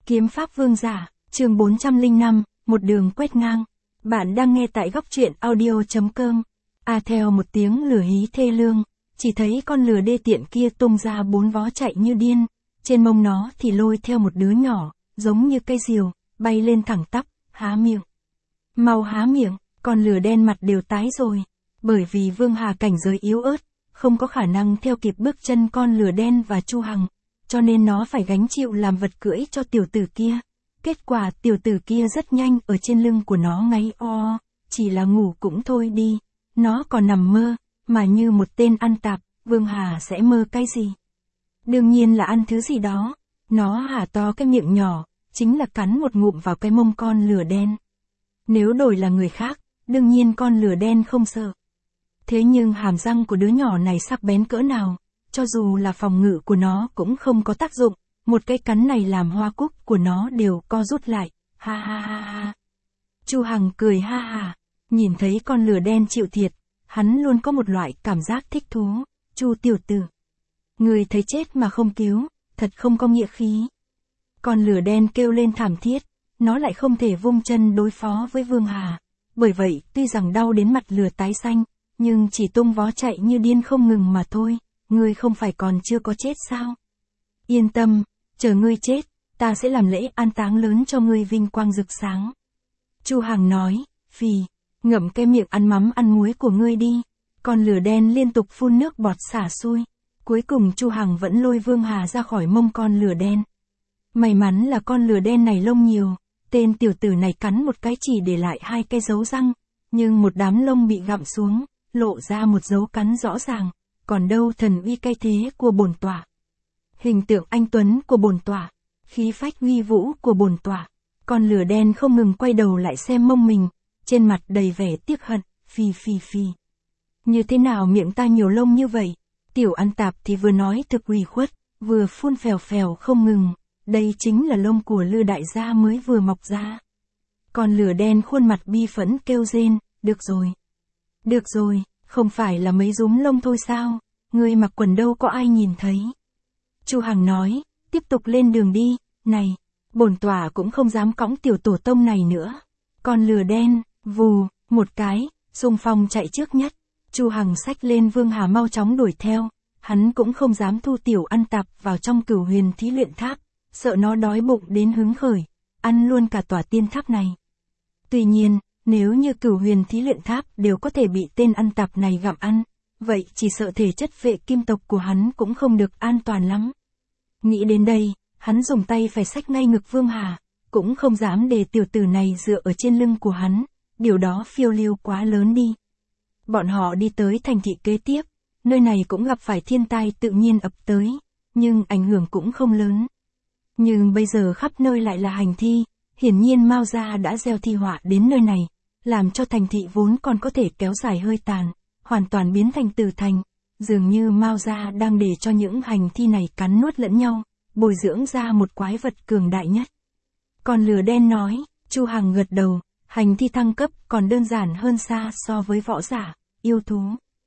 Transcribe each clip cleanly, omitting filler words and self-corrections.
Kiếm pháp vương giả, chương 405, một đường quét ngang. Bạn đang nghe tại góc truyện audio.com. Theo một tiếng lửa hí thê lương, chỉ thấy con lừa đê tiện kia tung ra 4 vó chạy như điên, trên mông nó thì lôi theo một đứa nhỏ, giống như cây diều, bay lên thẳng tắp, há miệng. Mau há miệng, con lừa đen mặt đều tái rồi, bởi vì Vương Hà cảnh giới yếu ớt, không có khả năng theo kịp bước chân con lừa đen và Chu Hằng, cho nên nó phải gánh chịu làm vật cưỡi cho tiểu tử kia. Kết quả tiểu tử kia rất nhanh ở trên lưng của nó ngáy o, chỉ là ngủ cũng thôi đi, nó còn nằm mơ, mà như một tên ăn tạp, Vương Hà sẽ mơ cái gì? Đương nhiên là ăn thứ gì đó, nó há to cái miệng nhỏ, chính là cắn một ngụm vào cái mông con lừa đen. Nếu đổi là người khác, đương nhiên con lừa đen không sợ. Thế nhưng hàm răng của đứa nhỏ này sắc bén cỡ nào, cho dù là phòng ngự của nó cũng không có tác dụng, một cái cắn này làm hoa cúc của nó đều co rút lại, ha ha ha ha. Chu Hằng cười ha ha, nhìn thấy con lừa đen chịu thiệt, hắn luôn có một loại cảm giác thích thú. Chu tiểu tử, người thấy chết mà không cứu, thật không có nghĩa khí. Con lừa đen kêu lên thảm thiết, nó lại không thể vung chân đối phó với Vương Hà, bởi vậy tuy rằng đau đến mặt lừa tái xanh, nhưng chỉ tung vó chạy như điên không ngừng mà thôi. Ngươi không phải còn chưa có chết sao? Yên tâm, chờ ngươi chết, ta sẽ làm lễ an táng lớn cho ngươi vinh quang rực sáng. Chu Hằng nói, phì, ngậm cái miệng ăn mắm ăn muối của ngươi đi. Con lừa đen liên tục phun nước bọt xả xui. Cuối cùng Chu Hằng vẫn lôi Vương Hà ra khỏi mông con lừa đen. May mắn là con lừa đen này lông nhiều, tên tiểu tử này cắn một cái chỉ để lại 2 cái dấu răng, nhưng một đám lông bị gặm xuống, lộ ra một dấu cắn rõ ràng. Còn đâu thần uy cai thế của bổn tọa, hình tượng anh tuấn của bổn tọa, khí phách uy vũ của bổn tọa. Con lừa đen không ngừng quay đầu lại xem mông mình, trên mặt đầy vẻ tiếc hận, phì phì phì. Như thế nào miệng ta nhiều lông như vậy? Tiểu ăn tạp thì vừa nói thực ủy khuất, vừa phun phèo phèo không ngừng, đây chính là lông của Lư đại gia mới vừa mọc ra. Con lừa đen khuôn mặt bi phẫn kêu rên, được rồi. Được rồi. Không phải là mấy rúm lông thôi sao, ngươi mặc quần đâu có ai nhìn thấy. Chu Hằng nói, tiếp tục lên đường đi, này, bổn tọa cũng không dám cõng tiểu tổ tông này nữa. Con lừa đen, vù, một cái, xung phong chạy trước nhất. Chu Hằng xách lên Vương Hà mau chóng đuổi theo, hắn cũng không dám thu tiểu ăn tạp vào trong Cửu Huyền Thí Luyện Tháp, sợ nó đói bụng đến hứng khởi, ăn luôn cả tòa tiên tháp này. Tuy nhiên, nếu như Cửu Huyền Thí Luyện Tháp đều có thể bị tên ăn tạp này gặm ăn, vậy chỉ sợ thể chất vệ kim tộc của hắn cũng không được an toàn lắm. Nghĩ đến đây, hắn dùng tay phải xách ngay ngực Vương Hà, cũng không dám để tiểu tử này dựa ở trên lưng của hắn, điều đó phiêu lưu quá lớn đi. Bọn họ đi tới thành thị kế tiếp, nơi này cũng gặp phải thiên tai tự nhiên ập tới, nhưng ảnh hưởng cũng không lớn. Nhưng bây giờ khắp nơi lại là hành thi, hiển nhiên Mao gia đã gieo thi họa đến nơi này, làm cho thành thị vốn còn có thể kéo dài hơi tàn, hoàn toàn biến thành tử thành. Dường như Mao gia đang để cho những hành thi này cắn nuốt lẫn nhau, bồi dưỡng ra một quái vật cường đại nhất. Con lừa đen nói, Chu Hằng gật đầu, hành thi thăng cấp còn đơn giản hơn xa so với võ giả, yêu thú.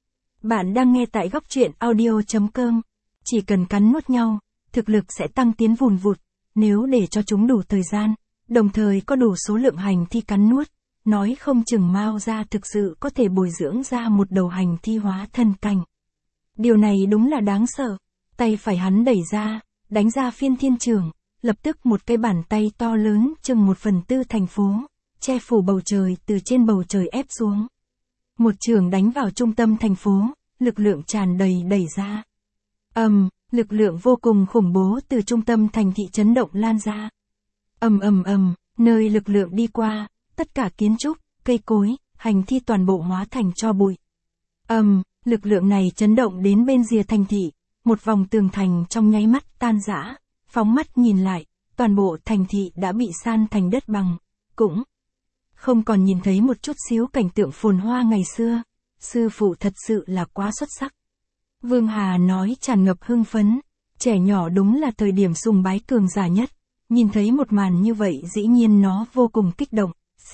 Bạn đang nghe tại góc truyện audio.com, chỉ cần cắn nuốt nhau, thực lực sẽ tăng tiến vùn vụt, nếu để cho chúng đủ thời gian, đồng thời có đủ số lượng hành thi cắn nuốt. Nói không chừng Mao gia thực sự có thể bồi dưỡng ra một đầu hành thi hóa thân cảnh. Điều này đúng là đáng sợ. Tay phải hắn đẩy ra, đánh ra phiên thiên trường, lập tức một cái bàn tay to lớn chừng 1/4 thành phố, che phủ bầu trời từ trên bầu trời ép xuống. Một trường đánh vào trung tâm thành phố, lực lượng tràn đầy đẩy ra. Lực lượng vô cùng khủng bố từ trung tâm thành thị chấn động lan ra. Nơi lực lượng đi qua, tất cả kiến trúc, cây cối, hành thi toàn bộ hóa thành tro bụi. Lực lượng này chấn động đến bên rìa thành thị, một vòng tường thành trong nháy mắt tan rã, phóng mắt nhìn lại, toàn bộ thành thị đã bị san thành đất bằng, cũng không còn nhìn thấy một chút xíu cảnh tượng phồn hoa ngày xưa. Sư phụ thật sự là quá xuất sắc. Vương Hà nói tràn ngập hưng phấn, trẻ nhỏ đúng là thời điểm sùng bái cường giả nhất, nhìn thấy một màn như vậy dĩ nhiên nó vô cùng kích động.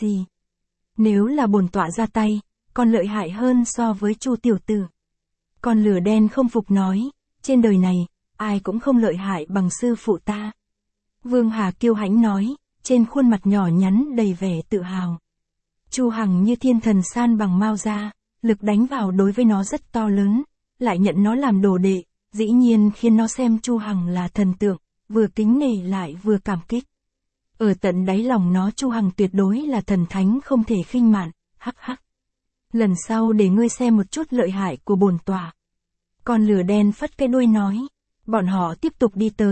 Nếu là bổn tọa ra tay, còn lợi hại hơn so với Chu tiểu tử. Con lừa đen không phục nói, trên đời này, ai cũng không lợi hại bằng sư phụ ta. Vương Hà kiêu hãnh nói, trên khuôn mặt nhỏ nhắn đầy vẻ tự hào. Chu Hằng như thiên thần san bằng Mao ra, lực đánh vào đối với nó rất to lớn, lại nhận nó làm đồ đệ, dĩ nhiên khiến nó xem Chu Hằng là thần tượng, vừa kính nể lại vừa cảm kích. Ở tận đáy lòng nó Chu Hằng tuyệt đối là thần thánh không thể khinh mạn, hắc hắc. Lần sau để ngươi xem một chút lợi hại của bổn tọa. Con lửa đen phất cái đuôi nói, bọn họ tiếp tục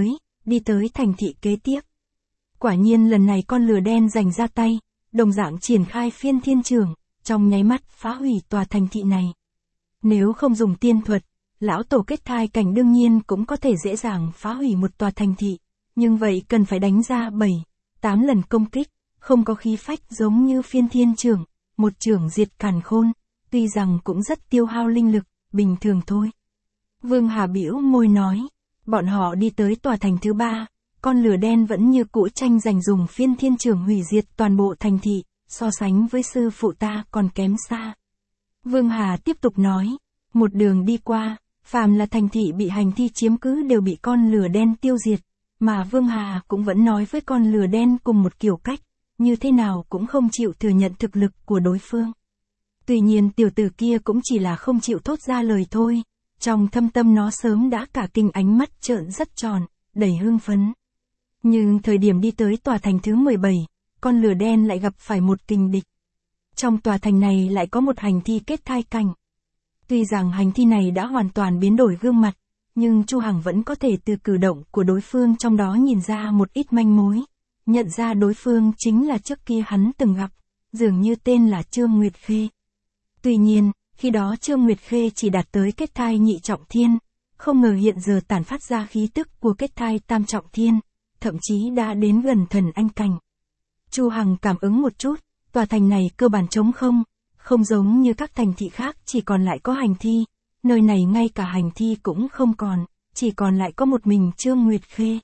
đi tới thành thị kế tiếp. Quả nhiên lần này con lửa đen giành ra tay, đồng dạng triển khai phiên thiên trường, trong nháy mắt phá hủy tòa thành thị này. Nếu không dùng tiên thuật, lão tổ kết thai cảnh đương nhiên cũng có thể dễ dàng phá hủy một tòa thành thị, nhưng vậy cần phải đánh ra 7-8 lần công kích, không có khí phách giống như phiên thiên trường, một trường diệt càn khôn, tuy rằng cũng rất tiêu hao linh lực, bình thường thôi. Vương Hà bĩu môi nói, bọn họ đi tới tòa thành thứ 3, con lửa đen vẫn như cũ tranh giành dùng phiên thiên trường hủy diệt toàn bộ thành thị, so sánh với sư phụ ta còn kém xa. Vương Hà tiếp tục nói, một đường đi qua, phàm là thành thị bị hành thi chiếm cứ đều bị con lửa đen tiêu diệt, mà Vương Hà cũng vẫn nói với con lửa đen cùng một kiểu cách, như thế nào cũng không chịu thừa nhận thực lực của đối phương. Tuy nhiên tiểu tử kia cũng chỉ là không chịu thốt ra lời thôi, trong thâm tâm nó sớm đã cả kinh, ánh mắt trợn rất tròn, đầy hưng phấn. Nhưng thời điểm đi tới tòa thành thứ 17, con lửa đen lại gặp phải một kình địch. Trong tòa thành này lại có một hành thi kết thai cảnh. Tuy rằng hành thi này đã hoàn toàn biến đổi gương mặt, nhưng Chu Hằng vẫn có thể từ cử động của đối phương trong đó nhìn ra một ít manh mối, nhận ra đối phương chính là trước kia hắn từng gặp, dường như tên là Trương Nguyệt Khê. Tuy nhiên, khi đó Trương Nguyệt Khê chỉ đạt tới kết thai nhị trọng thiên, không ngờ hiện giờ tản phát ra khí tức của kết thai tam trọng thiên, thậm chí đã đến gần thần anh cảnh. Chu Hằng cảm ứng một chút, tòa thành này cơ bản trống không giống như các thành thị khác chỉ còn lại có hành thi, nơi này ngay cả hành thi cũng không còn, chỉ còn lại có một mình Trương Nguyệt Khê.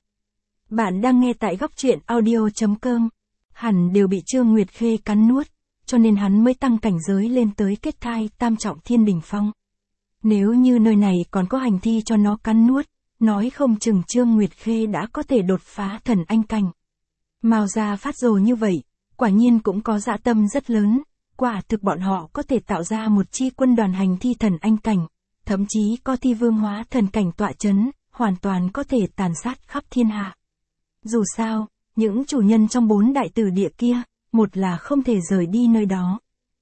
Bạn đang nghe tại góc truyện audio.com, hẳn đều bị Trương Nguyệt Khê cắn nuốt, cho nên hắn mới tăng cảnh giới lên tới kết thai tam trọng thiên đỉnh phong. Nếu như nơi này còn có hành thi cho nó cắn nuốt, nói không chừng Trương Nguyệt Khê đã có thể đột phá thần anh cảnh. Mao gia phát rồ như vậy, quả nhiên cũng có dã tâm rất lớn, quả thực bọn họ có thể tạo ra một chi quân đoàn hành thi thần anh cảnh, thậm chí có thi vương hóa thần cảnh tọa chấn, hoàn toàn có thể tàn sát khắp thiên hạ. Dù sao, những chủ nhân trong 4 đại tử địa kia, một là không thể rời đi nơi đó.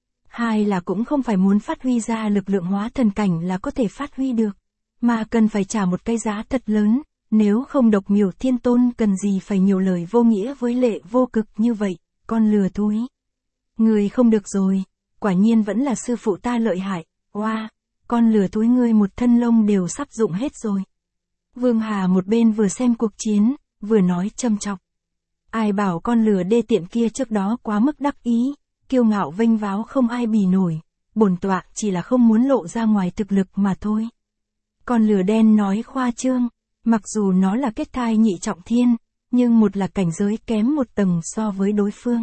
Hai là cũng không phải muốn phát huy ra lực lượng hóa thần cảnh là có thể phát huy được, mà cần phải trả một cái giá thật lớn, nếu không Độc Miểu Thiên Tôn cần gì phải nhiều lời vô nghĩa với Lệ Vô Cực như vậy, con lừa thúi. Người không được rồi, quả nhiên vẫn là sư phụ ta lợi hại, oa, con lừa thúi ngươi một thân lông đều sắp rụng hết rồi. Vương Hà một bên vừa xem cuộc chiến, vừa nói châm chọc. Ai bảo con lừa đê tiện kia trước đó quá mức đắc ý, kiêu ngạo vênh váo không ai bì nổi, bổn tọa chỉ là không muốn lộ ra ngoài thực lực mà thôi. Con lừa đen nói khoa trương, mặc dù nó là kết thai nhị trọng thiên, nhưng một là cảnh giới kém một tầng so với đối phương.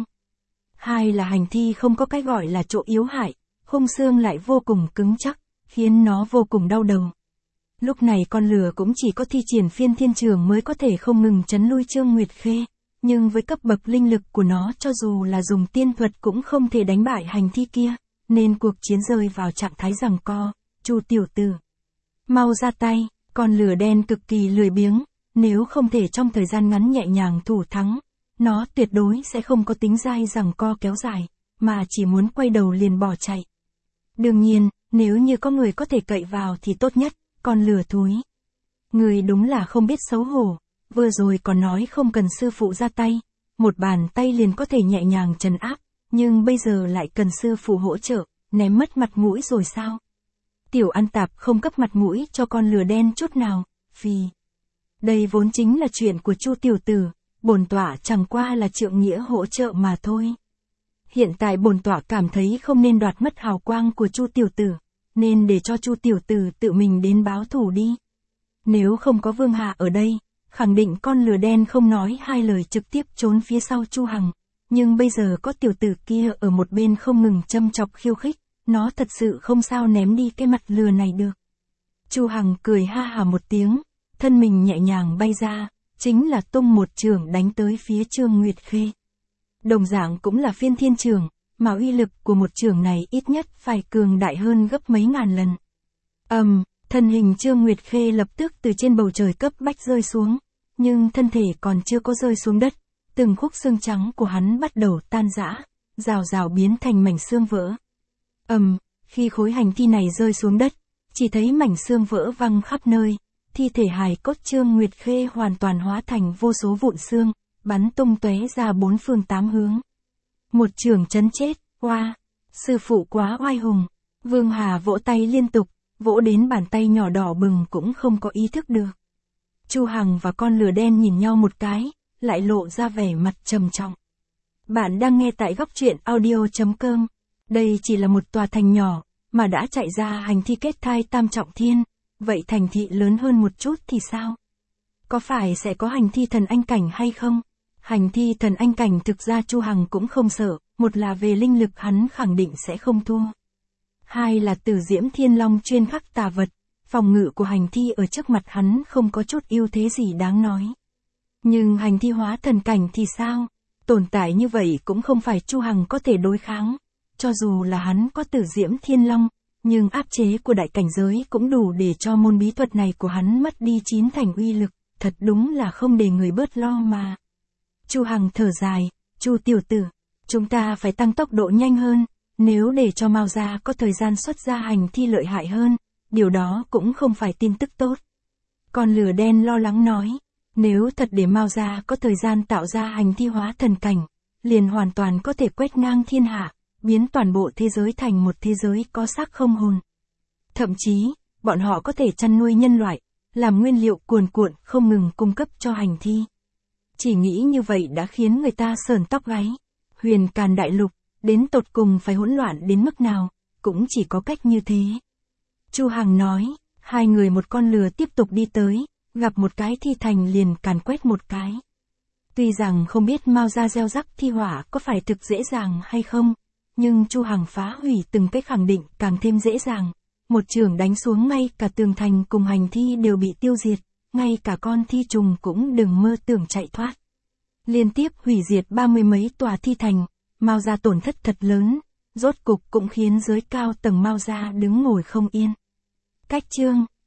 Hai là hành thi không có cái gọi là chỗ yếu hại, khung xương lại vô cùng cứng chắc, khiến nó vô cùng đau đầu. Lúc này con lừa cũng chỉ có thi triển phiên thiên trường mới có thể không ngừng trấn lui Trương Nguyệt Khê, nhưng với cấp bậc linh lực của nó cho dù là dùng tiên thuật cũng không thể đánh bại hành thi kia, nên cuộc chiến rơi vào trạng thái giằng co. Chu tiểu tử, mau ra tay, con lừa đen cực kỳ lười biếng, nếu không thể trong thời gian ngắn nhẹ nhàng thủ thắng, nó tuyệt đối sẽ không có tính dai giằng co kéo dài, mà chỉ muốn quay đầu liền bỏ chạy. Đương nhiên, nếu như có người có thể cậy vào thì tốt nhất, con lừa thúi. Người đúng là không biết xấu hổ, vừa rồi còn nói không cần sư phụ ra tay, một bàn tay liền có thể nhẹ nhàng trấn áp, nhưng bây giờ lại cần sư phụ hỗ trợ, ném mất mặt mũi rồi sao? Tiểu ăn tạp không cấp mặt mũi cho con lừa đen chút nào, phì. Đây vốn chính là chuyện của Chu tiểu tử, bổn tọa chẳng qua là trượng nghĩa hỗ trợ mà thôi. Hiện tại bổn tọa cảm thấy không nên đoạt mất hào quang của Chu tiểu tử, nên để cho Chu tiểu tử tự mình đến báo thù đi. Nếu không có Vương Hà ở đây, khẳng định con lừa đen không nói hai lời trực tiếp trốn phía sau Chu Hằng, nhưng bây giờ có tiểu tử kia ở một bên không ngừng châm chọc khiêu khích, nó thật sự không sao ném đi cái mặt lừa này được. Chu Hằng cười ha hà một tiếng, thân mình nhẹ nhàng bay ra, chính là tung một chưởng đánh tới phía Trương Nguyệt Khê. Đồng dạng cũng là phiên thiên chưởng, mà uy lực của một chưởng này ít nhất phải cường đại hơn gấp mấy ngàn lần. Thân hình Trương Nguyệt Khê lập tức từ trên bầu trời cấp bách rơi xuống, nhưng thân thể còn chưa có rơi xuống đất, từng khúc xương trắng của hắn bắt đầu tan rã, rào rào biến thành mảnh xương vỡ. Khi khối hành thi này rơi xuống đất, chỉ thấy mảnh xương vỡ văng khắp nơi, thi thể hài cốt Trương Nguyệt Khê hoàn toàn hóa thành vô số vụn xương, bắn tung tóe ra bốn phương tám hướng. Một chưởng chấn chết, oa, sư phụ quá oai hùng. Vương Hà vỗ tay liên tục, vỗ đến bàn tay nhỏ đỏ bừng cũng không có ý thức được. Chu Hằng và con lừa đen nhìn nhau một cái, lại lộ ra vẻ mặt trầm trọng. Bạn đang nghe tại góc truyện audio.com. Đây chỉ là một tòa thành nhỏ, mà đã chạy ra hành thi kết thai tam trọng thiên, vậy thành thị lớn hơn một chút thì sao? Có phải sẽ có hành thi thần anh cảnh hay không? Hành thi thần anh cảnh thực ra Chu Hằng cũng không sợ, một là về linh lực hắn khẳng định sẽ không thua. Hai là Tử Diễm Thiên Long chuyên khắc tà vật, phòng ngự của hành thi ở trước mặt hắn không có chút ưu thế gì đáng nói. Nhưng hành thi hóa thần cảnh thì sao? Tồn tại như vậy cũng không phải Chu Hằng có thể đối kháng. Cho dù là hắn có Tử Diễm Thiên Long, nhưng áp chế của đại cảnh giới cũng đủ để cho môn bí thuật này của hắn mất đi 9 thành uy lực, thật đúng là không để người bớt lo mà. Chu Hằng thở dài, Chu tiểu tử, chúng ta phải tăng tốc độ nhanh hơn, nếu để cho Mao gia có thời gian xuất ra hành thi lợi hại hơn, điều đó cũng không phải tin tức tốt. Con lửa đen lo lắng nói, nếu thật để Mao gia có thời gian tạo ra hành thi hóa thần cảnh, liền hoàn toàn có thể quét ngang thiên hạ, biến toàn bộ thế giới thành một thế giới có xác không hồn. Thậm chí, bọn họ có thể chăn nuôi nhân loại, làm nguyên liệu cuồn cuộn không ngừng cung cấp cho hành thi. Chỉ nghĩ như vậy đã khiến người ta sởn tóc gáy. Huyền Càn đại lục, đến tột cùng phải hỗn loạn đến mức nào, cũng chỉ có cách như thế. Chu Hằng nói, hai người một con lừa tiếp tục đi tới, gặp một cái thi thành liền càn quét một cái. Tuy rằng không biết Mao gia gieo rắc thi hỏa có phải thực dễ dàng hay không, nhưng Chu Hằng phá hủy từng cái khẳng định càng thêm dễ dàng. Một chưởng đánh xuống ngay cả tường thành cùng hành thi đều bị tiêu diệt, ngay cả con thi trùng cũng đừng mơ tưởng chạy thoát. Liên tiếp hủy diệt 30 mấy tòa thi thành, Mao gia tổn thất thật lớn, rốt cục cũng khiến giới cao tầng Mao gia đứng ngồi không yên. Cách chương